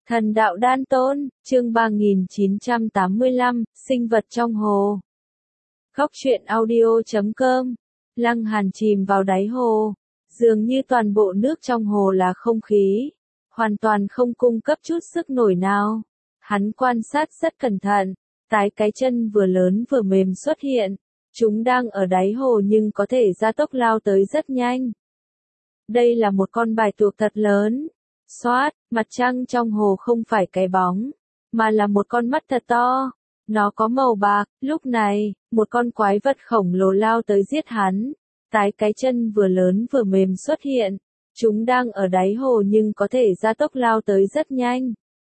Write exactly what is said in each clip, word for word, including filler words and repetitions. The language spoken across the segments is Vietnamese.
Thần đạo đan tôn, chương ba nghìn chín trăm tám mươi lăm, sinh vật trong hồ. Góc truyện audio chấm com. Lăng Hàn chìm vào đáy hồ. Dường như toàn bộ nước trong hồ là không khí. Hoàn toàn không cung cấp chút sức nổi nào. Hắn quan sát rất cẩn thận. Tái cái chân vừa lớn vừa mềm xuất hiện. Chúng đang ở đáy hồ nhưng có thể gia tốc lao tới rất nhanh. Đây là một con bạch tuộc thật lớn. Xoát, mặt trăng trong hồ không phải cái bóng, mà là một con mắt thật to. Nó có màu bạc, lúc này, một con quái vật khổng lồ lao tới giết hắn. Tái cái chân vừa lớn vừa mềm xuất hiện. Chúng đang ở đáy hồ nhưng có thể gia tốc lao tới rất nhanh.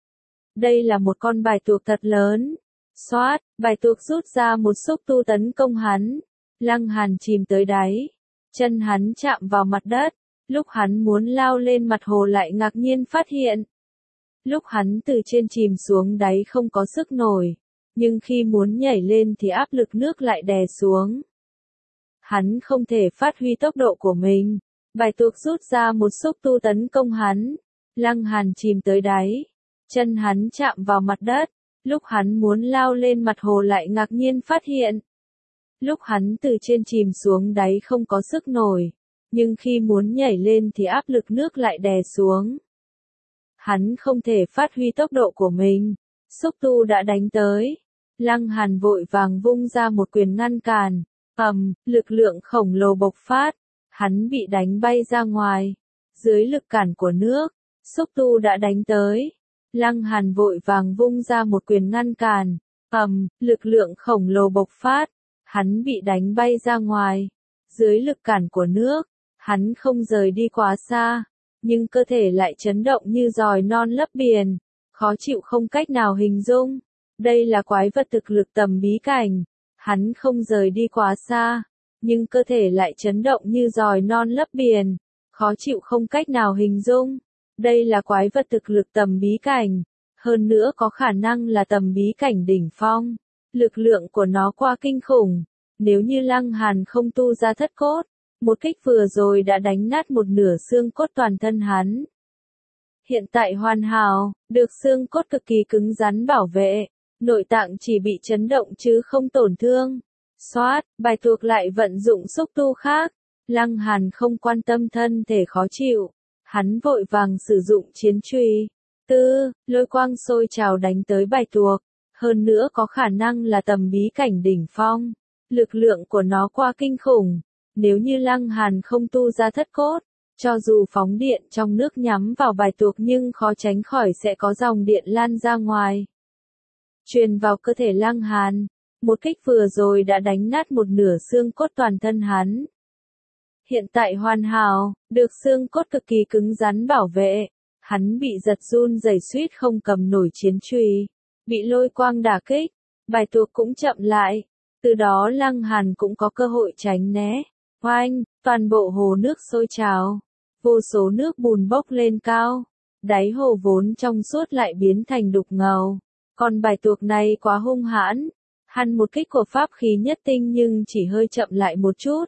Đây là một con bạch tuộc thật lớn. Xoát, bạch tuộc rút ra một xúc tu tấn công hắn. Lăng Hàn chìm tới đáy. Chân hắn chạm vào mặt đất. Lúc hắn muốn lao lên mặt hồ lại ngạc nhiên phát hiện. Lúc hắn từ trên chìm xuống đáy không có sức nổi. Nhưng khi muốn nhảy lên thì áp lực nước lại đè xuống. Hắn không thể phát huy tốc độ của mình. Bạch tuộc rút ra một xúc tu tấn công hắn. Lăng Hàn chìm tới đáy. Chân hắn chạm vào mặt đất. Lúc hắn muốn lao lên mặt hồ lại ngạc nhiên phát hiện. Lúc hắn từ trên chìm xuống đáy không có sức nổi. Nhưng khi muốn nhảy lên thì áp lực nước lại đè xuống. Hắn không thể phát huy tốc độ của mình. Xúc tu đã đánh tới. Lăng Hàn vội vàng vung ra một quyền ngăn cản. Ầm, lực lượng khổng lồ bộc phát. Hắn bị đánh bay ra ngoài. Dưới lực cản của nước, xúc tu đã đánh tới. Lăng Hàn vội vàng vung ra một quyền ngăn cản. Ầm, lực lượng khổng lồ bộc phát. Hắn bị đánh bay ra ngoài. Dưới lực cản của nước, hắn không rời đi quá xa, nhưng cơ thể lại chấn động như giòi non lấp biển, khó chịu không cách nào hình dung. Đây là quái vật thực lực tầm bí cảnh. Hắn không rời đi quá xa, nhưng cơ thể lại chấn động như giòi non lấp biển, khó chịu không cách nào hình dung. Đây là quái vật thực lực tầm bí cảnh, hơn nữa có khả năng là tầm bí cảnh đỉnh phong. Lực lượng của nó quá kinh khủng, nếu như Lăng Hàn không tu ra thất cốt, một kích vừa rồi đã đánh nát một nửa xương cốt toàn thân hắn. Hiện tại hoàn hảo, được xương cốt cực kỳ cứng rắn bảo vệ, nội tạng chỉ bị chấn động chứ không tổn thương. Xoát, bạch tuộc lại vận dụng xúc tu khác. Lăng Hàn không quan tâm thân thể khó chịu. Hắn vội vàng sử dụng chiến chùy. Tư, lôi quang sôi trào đánh tới bạch tuộc. Hơn nữa có khả năng là tầm bí cảnh đỉnh phong. Lực lượng của nó quá kinh khủng. Nếu như Lăng Hàn không tu ra thất cốt, cho dù phóng điện trong nước nhắm vào bạch tuộc nhưng khó tránh khỏi sẽ có dòng điện lan ra ngoài. Truyền vào cơ thể Lăng Hàn, một kích vừa rồi đã đánh nát một nửa xương cốt toàn thân hắn. Hiện tại hoàn hảo, được xương cốt cực kỳ cứng rắn bảo vệ, hắn bị giật run rẩy suýt không cầm nổi chiến chùy, bị lôi quang đả kích, bạch tuộc cũng chậm lại, từ đó Lăng Hàn cũng có cơ hội tránh né. Oanh, toàn bộ hồ nước sôi trào, vô số nước bùn bốc lên cao, đáy hồ vốn trong suốt lại biến thành đục ngầu. Con bạch tuộc này quá hung hãn, hắn một kích của pháp khí nhất tinh nhưng chỉ hơi chậm lại một chút.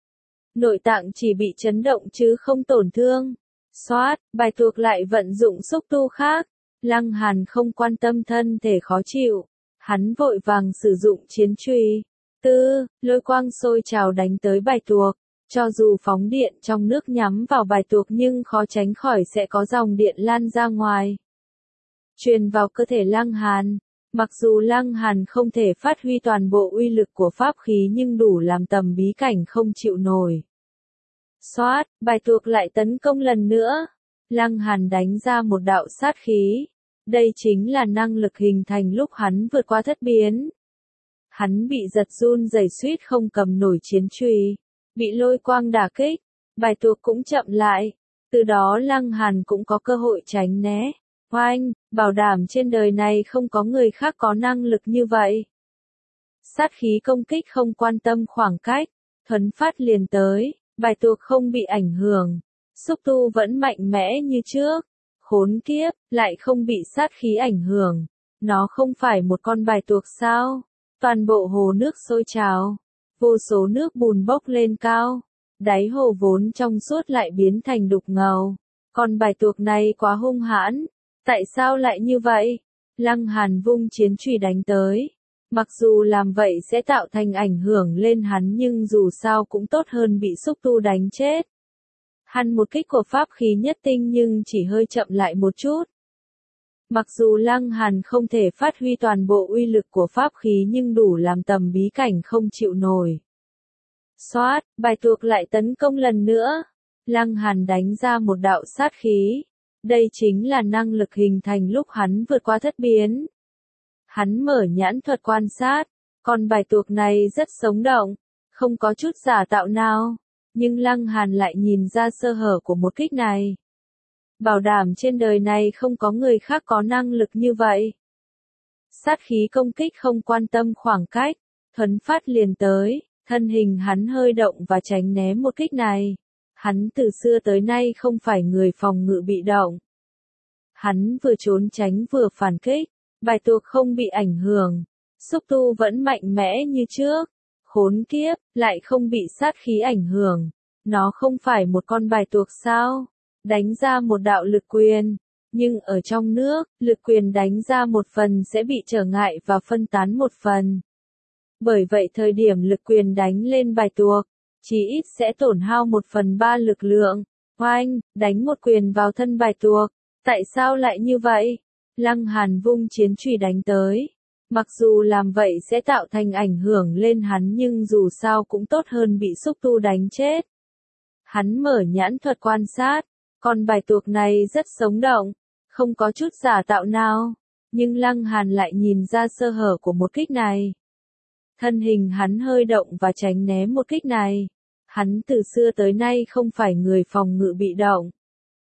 Nội tạng chỉ bị chấn động chứ không tổn thương. Xoát, bạch tuộc lại vận dụng xúc tu khác. Lăng Hàn không quan tâm thân thể khó chịu, hắn vội vàng sử dụng chiến chùy. Tư, lôi quang sôi trào đánh tới bạch tuộc, cho dù phóng điện trong nước nhắm vào bạch tuộc nhưng khó tránh khỏi sẽ có dòng điện lan ra ngoài. Truyền vào cơ thể Lăng Hàn, mặc dù Lăng Hàn không thể phát huy toàn bộ uy lực của pháp khí nhưng đủ làm tầm bí cảnh không chịu nổi. Xoát, bạch tuộc lại tấn công lần nữa. Lăng Hàn đánh ra một đạo sát khí. Đây chính là năng lực hình thành lúc hắn vượt qua thất biến. Hắn bị giật run rẩy suýt không cầm nổi chiến chùy, bị lôi quang đả kích, bạch tuộc cũng chậm lại, từ đó Lăng Hàn cũng có cơ hội tránh né. Oanh, bảo đảm trên đời này không có người khác có năng lực như vậy. Sát khí công kích không quan tâm khoảng cách, thuấn phát liền tới, bạch tuộc không bị ảnh hưởng, xúc tu vẫn mạnh mẽ như trước. Khốn kiếp, lại không bị sát khí ảnh hưởng, nó không phải một con bạch tuộc sao? Toàn bộ hồ nước sôi trào, vô số nước bùn bốc lên cao, đáy hồ vốn trong suốt lại biến thành đục ngầu. Con bạch tuộc này quá hung hãn, Tại sao lại như vậy? Lăng Hàn vung chiến chùy đánh tới. Mặc dù làm vậy sẽ tạo thành ảnh hưởng lên hắn nhưng dù sao cũng tốt hơn bị xúc tu đánh chết. Hắn một kích của pháp khí nhất tinh nhưng chỉ hơi chậm lại một chút. Mặc dù Lăng Hàn không thể phát huy toàn bộ uy lực của pháp khí nhưng đủ làm tầm bí cảnh không chịu nổi. Xoát, bài tuộc lại tấn công lần nữa. Lăng Hàn đánh ra một đạo sát khí. Đây chính là năng lực hình thành lúc hắn vượt qua thất biến. Hắn mở nhãn thuật quan sát, con bài tuộc này rất sống động, không có chút giả tạo nào, nhưng Lăng Hàn lại nhìn ra sơ hở của một kích này. Bảo đảm trên đời này không có người khác có năng lực như vậy. Sát khí công kích không quan tâm khoảng cách, thuấn phát liền tới, thân hình hắn hơi động và tránh né một kích này. Hắn từ xưa tới nay không phải người phòng ngự bị động. Hắn vừa trốn tránh vừa phản kích, bài tuộc không bị ảnh hưởng, xúc tu vẫn mạnh mẽ như trước. Khốn kiếp, lại không bị sát khí ảnh hưởng. Nó không phải một con bài tuộc sao? Đánh ra một đạo lực quyền, nhưng ở trong nước, lực quyền đánh ra một phần sẽ bị trở ngại và phân tán một phần. Bởi vậy thời điểm lực quyền đánh lên bài tuộc, chí ít sẽ tổn hao một phần ba lực lượng. Oanh, đánh một quyền vào thân bài tuộc. Tại sao lại như vậy? Lăng Hàn vung chiến chùy đánh tới. Mặc dù làm vậy sẽ tạo thành ảnh hưởng lên hắn nhưng dù sao cũng tốt hơn bị xúc tu đánh chết. Hắn mở nhãn thuật quan sát, con bài tuộc này rất sống động, không có chút giả tạo nào, nhưng Lăng Hàn lại nhìn ra sơ hở của một kích này. Thân hình hắn hơi động và tránh né một kích này. Hắn từ xưa tới nay không phải người phòng ngự bị động.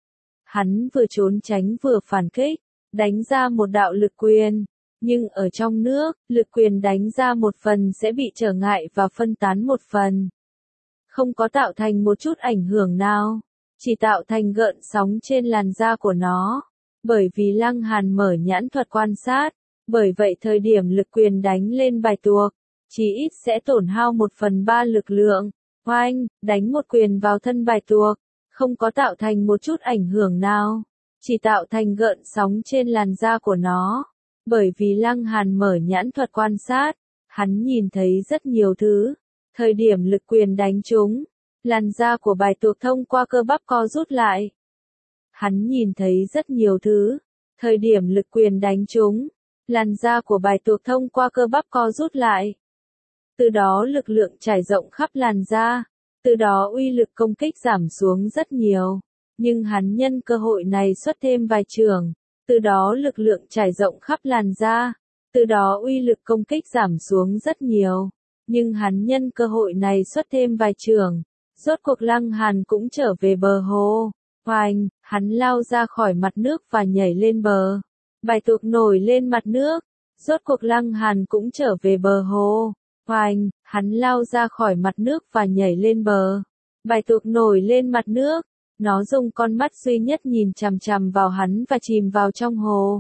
Hắn vừa trốn tránh vừa phản kích, đánh ra một đạo lực quyền, nhưng ở trong nước, lực quyền đánh ra một phần sẽ bị trở ngại và phân tán một phần. Không có tạo thành một chút ảnh hưởng nào, chỉ tạo thành gợn sóng trên làn da của nó. Bởi vì Lăng Hàn mở nhãn thuật quan sát, bởi vậy thời điểm lực quyền đánh lên bài tuộc, chí ít sẽ tổn hao một phần ba lực lượng. Oanh, đánh một quyền vào thân bài tuộc, không có tạo thành một chút ảnh hưởng nào, chỉ tạo thành gợn sóng trên làn da của nó. Bởi vì Lăng Hàn mở nhãn thuật quan sát, hắn nhìn thấy rất nhiều thứ. Thời điểm lực quyền đánh trúng, làn da của bài tuộc thông qua cơ bắp co rút lại. Hắn nhìn thấy rất nhiều thứ. Thời điểm lực quyền đánh trúng, làn da của bài tuộc thông qua cơ bắp co rút lại. Từ đó lực lượng trải rộng khắp làn da, từ đó uy lực công kích giảm xuống rất nhiều. Nhưng hắn nhân cơ hội này xuất thêm vài chưởng, từ đó lực lượng trải rộng khắp làn da, từ đó uy lực công kích giảm xuống rất nhiều. Nhưng hắn nhân cơ hội này xuất thêm vài chưởng, rốt cuộc Lăng Hàn cũng trở về bờ hồ. Oanh, hắn lao ra khỏi mặt nước và nhảy lên bờ. Bài tuộc nổi lên mặt nước, rốt cuộc Lăng Hàn cũng trở về bờ hồ. Oanh, hắn lao ra khỏi mặt nước và nhảy lên bờ. Bài tuộc nổi lên mặt nước, nó dùng con mắt duy nhất nhìn chằm chằm vào hắn và chìm vào trong hồ.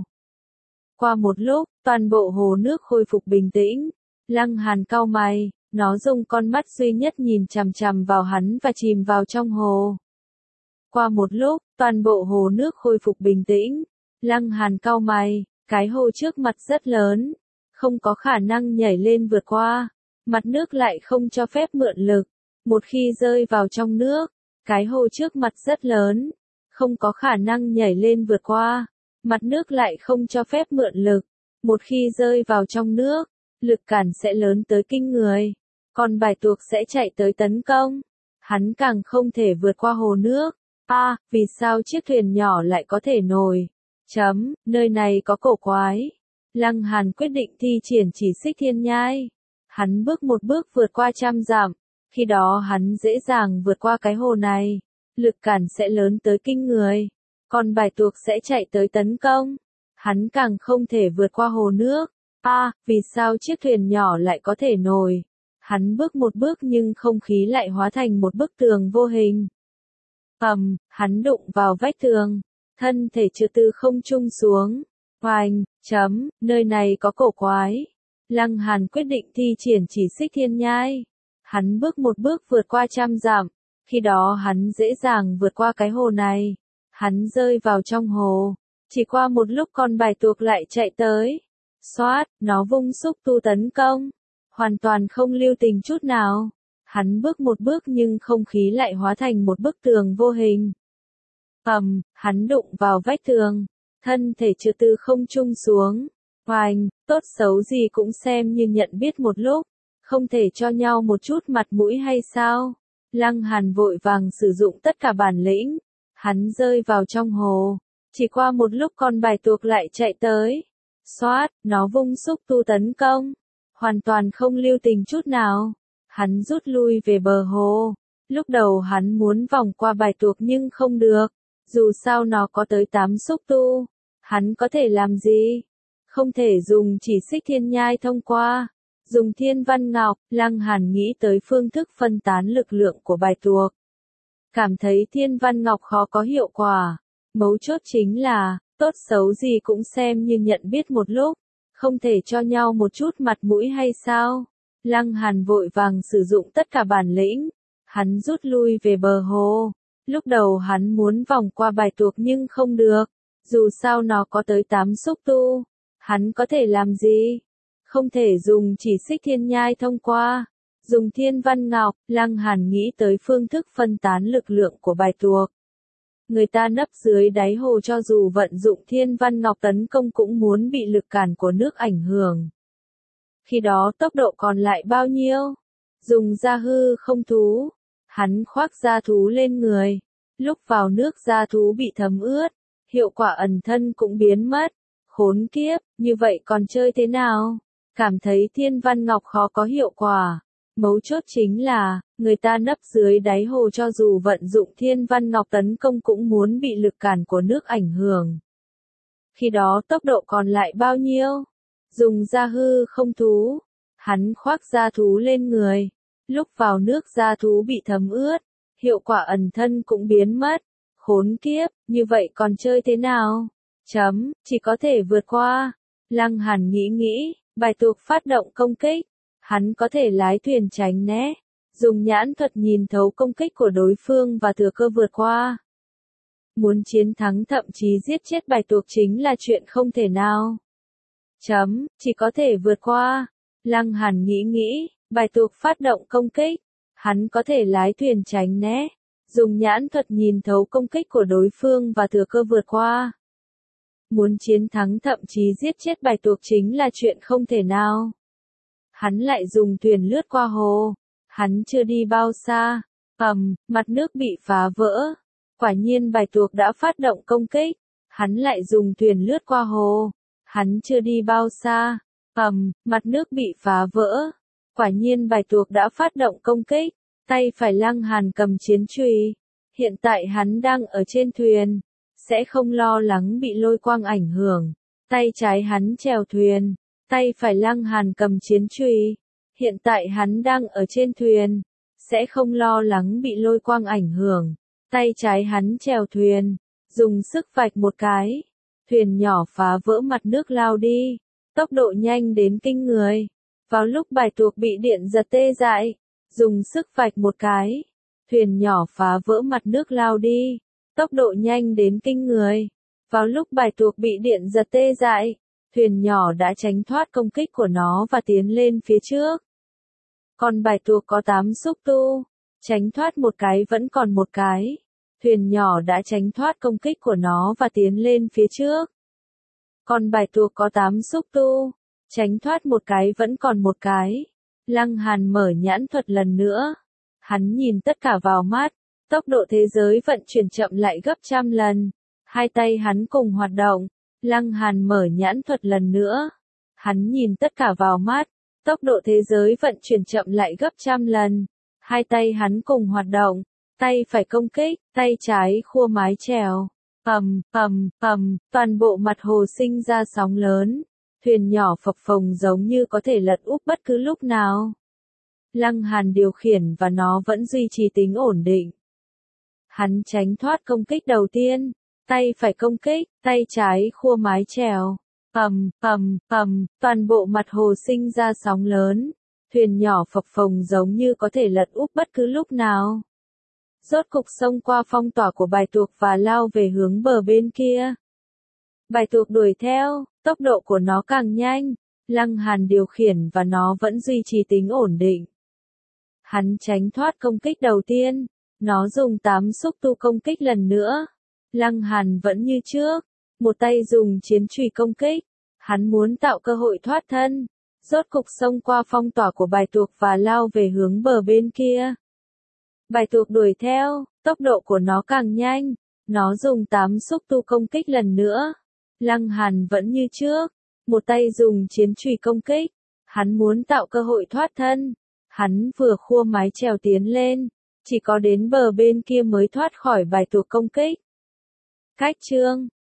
Qua một lúc, toàn bộ hồ nước khôi phục bình tĩnh. Lăng Hàn cau mày, nó dùng con mắt duy nhất nhìn chằm chằm vào hắn và chìm vào trong hồ. Qua một lúc, toàn bộ hồ nước khôi phục bình tĩnh. Lăng Hàn cau mày, cái hồ trước mặt rất lớn, không có khả năng nhảy lên vượt qua. Mặt nước lại không cho phép mượn lực. Một khi rơi vào trong nước, cái hồ trước mặt rất lớn, không có khả năng nhảy lên vượt qua. Mặt nước lại không cho phép mượn lực. Một khi rơi vào trong nước, lực cản sẽ lớn tới kinh người. Còn bài tuộc sẽ chạy tới tấn công. Hắn càng không thể vượt qua hồ nước. A, à, vì sao chiếc thuyền nhỏ lại có thể nổi? Chấm, nơi này có cổ quái. Lăng Hàn quyết định thi triển chỉ xích thiên nhai. Hắn bước một bước vượt qua trăm dặm. Khi đó hắn dễ dàng vượt qua cái hồ này. Lực cản sẽ lớn tới kinh người. Còn bài tuộc sẽ chạy tới tấn công. Hắn càng không thể vượt qua hồ nước. A, à, vì sao chiếc thuyền nhỏ lại có thể nổi? Hắn bước một bước nhưng không khí lại hóa thành một bức tường vô hình. Ầm, hắn đụng vào vách tường. Thân thể trượt từ không trung xuống. Oanh, chấm, nơi này có cổ quái. Lăng Hàn quyết định thi triển chỉ xích thiên nhai. Hắn bước một bước vượt qua trăm dặm. Khi đó hắn dễ dàng vượt qua cái hồ này. Hắn rơi vào trong hồ. Chỉ qua một lúc con bạch tuộc lại chạy tới. Xoát, nó vung xúc tu tấn công. Hoàn toàn không lưu tình chút nào. Hắn bước một bước nhưng không khí lại hóa thành một bức tường vô hình. Ầm, hắn đụng vào vách tường. Thân thể trượt từ không trung xuống. Oanh, tốt xấu gì cũng xem như nhận biết một lúc. Không thể cho nhau một chút mặt mũi hay sao? Lăng Hàn vội vàng sử dụng tất cả bản lĩnh. Hắn rơi vào trong hồ. Chỉ qua một lúc con bạch tuộc lại chạy tới. Xoát, nó vung xúc tu tấn công. Hoàn toàn không lưu tình chút nào. Hắn rút lui về bờ hồ. Lúc đầu hắn muốn vòng qua bạch tuộc nhưng không được. Dù sao nó có tới tám xúc tu. Hắn có thể làm gì? Không thể dùng chỉ xích thiên nhai thông qua. Dùng thiên văn ngọc, Lăng Hàn nghĩ tới phương thức phân tán lực lượng của bạch tuộc. Cảm thấy thiên văn ngọc khó có hiệu quả. Mấu chốt chính là, tốt xấu gì cũng xem như nhận biết một lúc. Không thể cho nhau một chút mặt mũi hay sao? Lăng Hàn vội vàng sử dụng tất cả bản lĩnh. Hắn rút lui về bờ hồ. Lúc đầu hắn muốn vòng qua bạch tuộc nhưng không được. Dù sao nó có tới tám xúc tu. Hắn có thể làm gì? Không thể dùng chỉ xích thiên nhai thông qua. Dùng thiên văn ngọc, Lăng Hàn nghĩ tới phương thức phân tán lực lượng của bạch tuộc. Người ta nấp dưới đáy hồ cho dù vận dụng thiên văn ngọc tấn công cũng muốn bị lực cản của nước ảnh hưởng. Khi đó tốc độ còn lại bao nhiêu? Dùng ra hư không thú. Hắn khoác da thú lên người. Lúc vào nước da thú bị thấm ướt. Hiệu quả ẩn thân cũng biến mất. Khốn kiếp, như vậy còn chơi thế nào? Cảm thấy thiên văn ngọc khó có hiệu quả. Mấu chốt chính là, người ta nấp dưới đáy hồ cho dù vận dụng thiên văn ngọc tấn công cũng muốn bị lực cản của nước ảnh hưởng. Khi đó tốc độ còn lại bao nhiêu? Dùng da hư không thú. Hắn khoác da thú lên người. Lúc vào nước da thú bị thấm ướt. Hiệu quả ẩn thân cũng biến mất. Khốn kiếp, như vậy còn chơi thế nào? Chấm, chỉ có thể vượt qua. Lăng Hàn nghĩ nghĩ, bạch tuộc phát động công kích. Hắn có thể lái thuyền tránh né. Dùng nhãn thuật nhìn thấu công kích của đối phương và thừa cơ vượt qua. Muốn chiến thắng thậm chí giết chết bạch tuộc chính là chuyện không thể nào. Chấm, chỉ có thể vượt qua. Lăng Hàn nghĩ nghĩ, bạch tuộc phát động công kích. Hắn có thể lái thuyền tránh né. Dùng nhãn thuật nhìn thấu công kích của đối phương và thừa cơ vượt qua. Muốn chiến thắng thậm chí giết chết bạch tuộc chính là chuyện không thể nào. Hắn lại dùng thuyền lướt qua hồ. Hắn chưa đi bao xa. Ầm, mặt nước bị phá vỡ. Quả nhiên bạch tuộc đã phát động công kích. Hắn lại dùng thuyền lướt qua hồ. Hắn chưa đi bao xa. Ầm, mặt nước bị phá vỡ. Quả nhiên bạch tuộc đã phát động công kích. Tay phải Lăng Hàn cầm chiến chùy. Hiện tại hắn đang ở trên thuyền. Sẽ không lo lắng bị lôi quang ảnh hưởng. Tay trái hắn chèo thuyền. Tay phải Lăng Hàn cầm chiến chùy. Hiện tại hắn đang ở trên thuyền. Sẽ không lo lắng bị lôi quang ảnh hưởng. Tay trái hắn chèo thuyền. Dùng sức vạch một cái. Thuyền nhỏ phá vỡ mặt nước lao đi. Tốc độ nhanh đến kinh người. Vào lúc bạch tuộc bị điện giật tê dại. Dùng sức vạch một cái. Thuyền nhỏ phá vỡ mặt nước lao đi. Tốc độ nhanh đến kinh người. Vào lúc bạch tuộc bị điện giật tê dại. Thuyền nhỏ đã tránh thoát công kích của nó và tiến lên phía trước. Còn bạch tuộc có tám xúc tu. Tránh thoát một cái vẫn còn một cái. Thuyền nhỏ đã tránh thoát công kích của nó và tiến lên phía trước. Còn bạch tuộc có tám xúc tu. Tránh thoát một cái vẫn còn một cái. Lăng Hàn mở nhãn thuật lần nữa. Hắn nhìn tất cả vào mắt. Tốc độ thế giới vận chuyển chậm lại gấp trăm lần. Hai tay hắn cùng hoạt động. Lăng Hàn mở nhãn thuật lần nữa. Hắn nhìn tất cả vào mắt. Tốc độ thế giới vận chuyển chậm lại gấp trăm lần. Hai tay hắn cùng hoạt động. Tay phải công kích, tay trái khua mái chèo. Ầm, ầm, ầm, toàn bộ mặt hồ sinh ra sóng lớn. Thuyền nhỏ phập phồng giống như có thể lật úp bất cứ lúc nào. Lăng Hàn điều khiển và nó vẫn duy trì tính ổn định. Hắn tránh thoát công kích đầu tiên. Tay phải công kích, tay trái khua mái chèo. Ầm, ầm, ầm, toàn bộ mặt hồ sinh ra sóng lớn. Thuyền nhỏ phập phồng giống như có thể lật úp bất cứ lúc nào. Rốt cục xông qua phong tỏa của bạch tuộc và lao về hướng bờ bên kia. Bạch tuộc đuổi theo, tốc độ của nó càng nhanh. Lăng Hàn điều khiển và nó vẫn duy trì tính ổn định. Hắn tránh thoát công kích đầu tiên. Nó dùng tám xúc tu công kích lần nữa. Lăng Hàn vẫn như trước. Một tay dùng chiến chùy công kích. Hắn muốn tạo cơ hội thoát thân. Rốt cục xông qua phong tỏa của bạch tuộc và lao về hướng bờ bên kia. Bạch tuộc đuổi theo, tốc độ của nó càng nhanh. Nó dùng tám xúc tu công kích lần nữa. Lăng Hàn vẫn như trước. Một tay dùng chiến chùy công kích. Hắn muốn tạo cơ hội thoát thân. Hắn vừa khua mái chèo tiến lên. Chỉ có đến bờ bên kia mới thoát khỏi bạch tuộc công kích. Khách chương